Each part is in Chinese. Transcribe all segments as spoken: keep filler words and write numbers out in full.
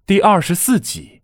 第二十四集。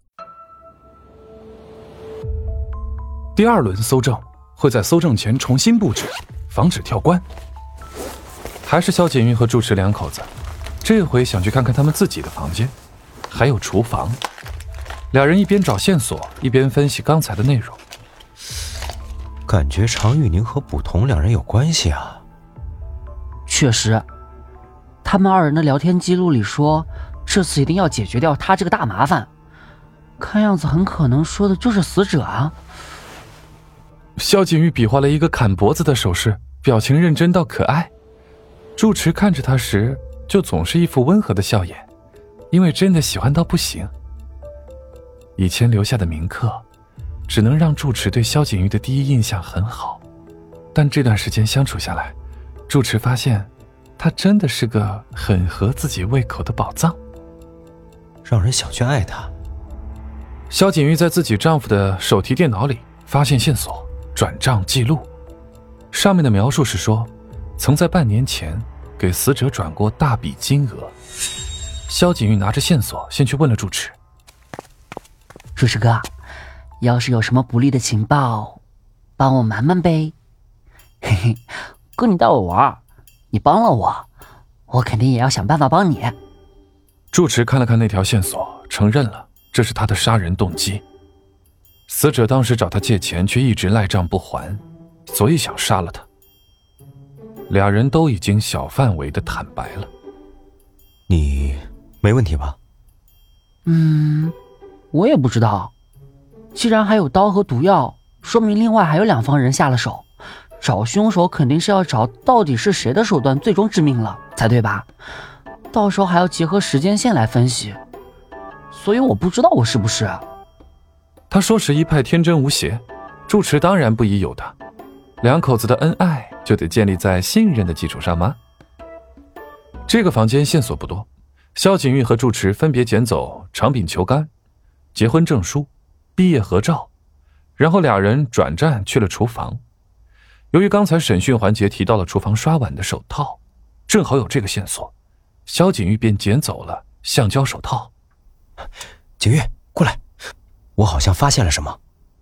第二轮搜证会在搜证前重新布置，防止跳关。还是萧锦玉和住持两口子，这回想去看看他们自己的房间，还有厨房。两人一边找线索，一边分析刚才的内容。 感觉常玉宁和卜同两人有关系啊。 确实，他们二人的聊天记录里说，这次一定要解决掉他这个大麻烦。看样子很可能说的就是死者啊。 萧锦玉比划了一个砍脖子的手势，表情认真到可爱。住持看着他时，就总是一副温和的笑颜，因为真的喜欢到不行。以前留下的铭刻，只能让住持对萧锦玉的第一印象很好，但这段时间相处下来，住持发现，他真的是个很合自己胃口的宝藏， 让人想去爱他。 萧锦玉在自己丈夫的手提电脑里发现线索，转账记录，上面的描述是说，曾在半年前给死者转过大笔金额。萧锦玉拿着线索先去问了住持。 住持哥，要是有什么不利的情报，帮我瞒瞒呗。嘿嘿，哥你带我玩，你帮了我，我肯定也要想办法帮你。 住持看了看那条线索，承认了这是他的杀人动机。死者当时找他借钱，却一直赖账不还，所以想杀了他。俩人都已经小范围的坦白了。 你没问题吧？ 嗯，我也不知道。既然还有刀和毒药，说明另外还有两方人下了手。找凶手肯定是要找到底是谁的手段最终致命了才对吧？到时候还要结合时间线来分析。所以我不知道我是不是。 他说时一派天真无邪，住持当然不疑有他。两口子的恩爱就得建立在信任的基础上吗？这个房间线索不多，萧锦玉和住持分别捡走长柄球杆、结婚证书、毕业合照，然后俩人转战去了厨房。由于刚才审讯环节提到了厨房刷碗的手套，正好有这个线索，萧锦玉便捡走了橡胶手套。 景玉，过来，我好像发现了什么。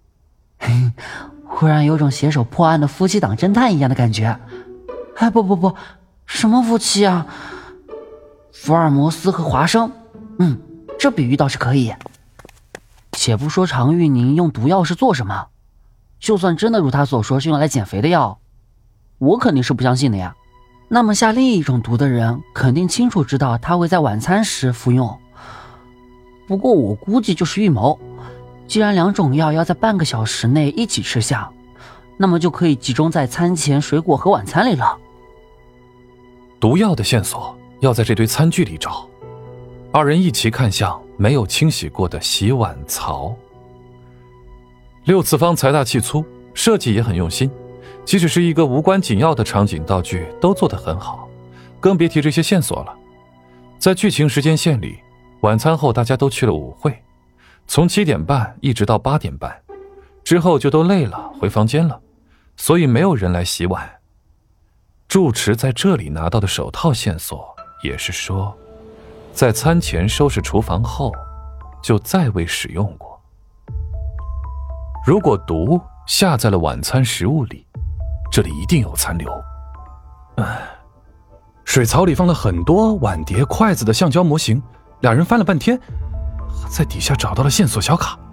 忽然有种携手破案的夫妻档侦探一样的感觉。哎，不不不，什么夫妻啊？福尔摩斯和华生。嗯，这比喻倒是可以。且不说常玉宁用毒药是做什么，就算真的如他所说是用来减肥的药，我肯定是不相信的呀。那么下另一种毒的人肯定清楚知道他会在晚餐时服用。不过我估计就是预谋，既然两种药要在半个小时内一起吃下，那么就可以集中在餐前水果和晚餐里了。 毒药的线索要在这堆餐具里找。二人一起看向没有清洗过的洗碗槽。六次方财大气粗，设计也很用心，即使是一个无关紧要的场景道具都做得很好，更别提这些线索了。在剧情时间线里，晚餐后大家都去了舞会，从七点半一直到八点半，之后就都累了回房间了，所以没有人来洗碗。住持在这里拿到的手套线索也是说，在餐前收拾厨房后就再未使用过。如果毒下在了晚餐食物里，这里一定有残留。唉，水槽里放了很多碗碟筷子的橡胶模型，俩人翻了半天，在底下找到了线索小卡。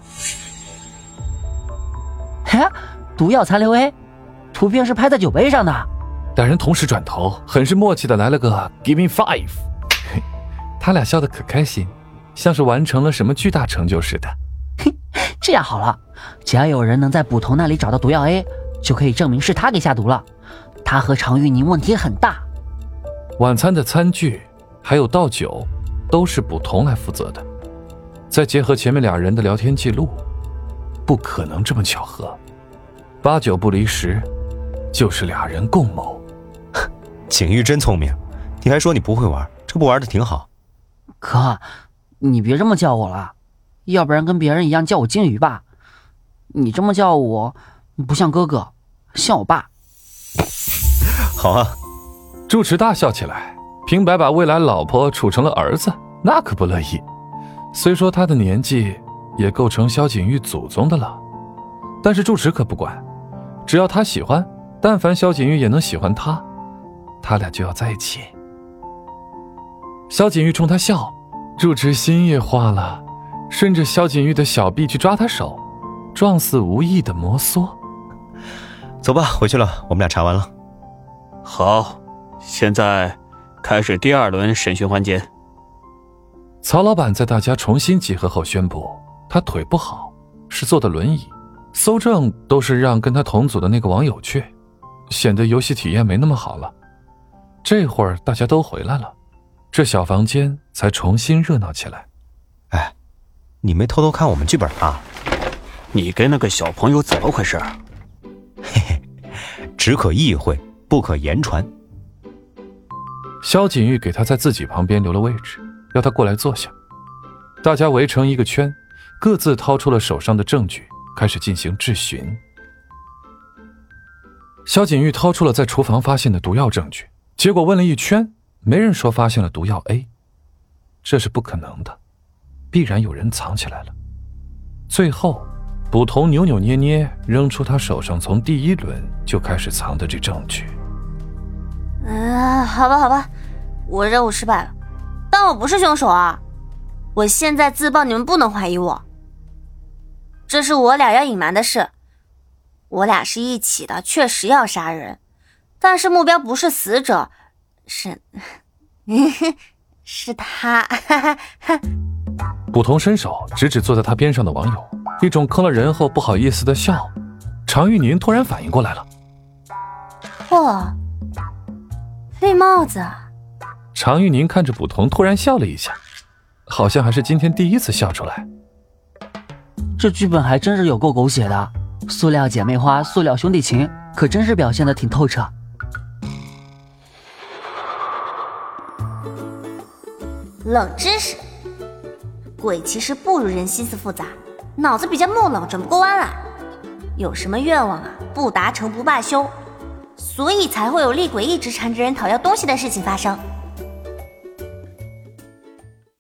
嘿，毒药残留 A， 图片是拍在酒杯上的。 两人同时转头，很是默契的来了个 Give me five。 他俩笑得可开心，像是完成了什么巨大成就似的。 这样好了，只要有人能在捕头那里找到毒药 A， 就可以证明是他给下毒了。他和常玉宁问题很大。 晚餐的餐具还有倒酒都是捕头来负责的，再结合前面俩人的聊天记录，不可能这么巧合，八九不离十，就是俩人共谋。 景玉真聪明，你还说你不会玩，这不玩的挺好。 哥，你别这么叫我了，要不然跟别人一样叫我金鱼吧。你这么叫我不像哥哥，像我爸。 好啊。 住持大笑起来，平白把未来老婆处成了儿子，那可不乐意。 虽说他的年纪也够成萧景玉祖宗的了，但是住持可不管，只要他喜欢，但凡萧景玉也能喜欢他，他俩就要在一起。萧景玉冲他笑，住持心也化了，顺着萧景玉的小臂去抓他手，状似无意的摩挲。 走吧，回去了，我们俩查完了。 好，现在开始第二轮审讯环节。 曹老板在大家重新集合后宣布，他腿不好，是坐的轮椅，搜证都是让跟他同组的那个网友去，显得游戏体验没那么好了。这会儿大家都回来了，这小房间才重新热闹起来。 哎，你没偷偷看我们剧本啊？ 你跟那个小朋友怎么回事？ 嘿嘿，只可意会，不可言传。 萧景玉给他在自己旁边留了位置，要他过来坐下。大家围成一个圈，各自掏出了手上的证据，开始进行质询。萧景玉掏出了在厨房发现的毒药证据，结果问了一圈，没人说发现了毒药 A， 这是不可能的，必然有人藏起来了。最后捕头扭扭捏捏扔出他手上从第一轮就开始藏的这证据。 嗯，好吧好吧，我任务失败了，但我不是凶手啊！我现在自曝，你们不能怀疑我。这是我俩要隐瞒的事，我俩是一起的，确实要杀人，但是目标不是死者，是是他。 捕头伸手指指坐在他边上的网友，一种坑了人后不好意思的笑。常玉宁突然反应过来了， 嚯，绿帽子。 常玉宁看着捕头突然笑了一下，好像还是今天第一次笑出来。 这剧本还真是有够狗血的，塑料姐妹花，塑料兄弟情，可真是表现得挺透彻。 冷知识，鬼其实不如人心思复杂，脑子比较木讷，转不过弯来。有什么愿望啊，不达成不罢休，所以才会有厉鬼一直缠着人讨要东西的事情发生。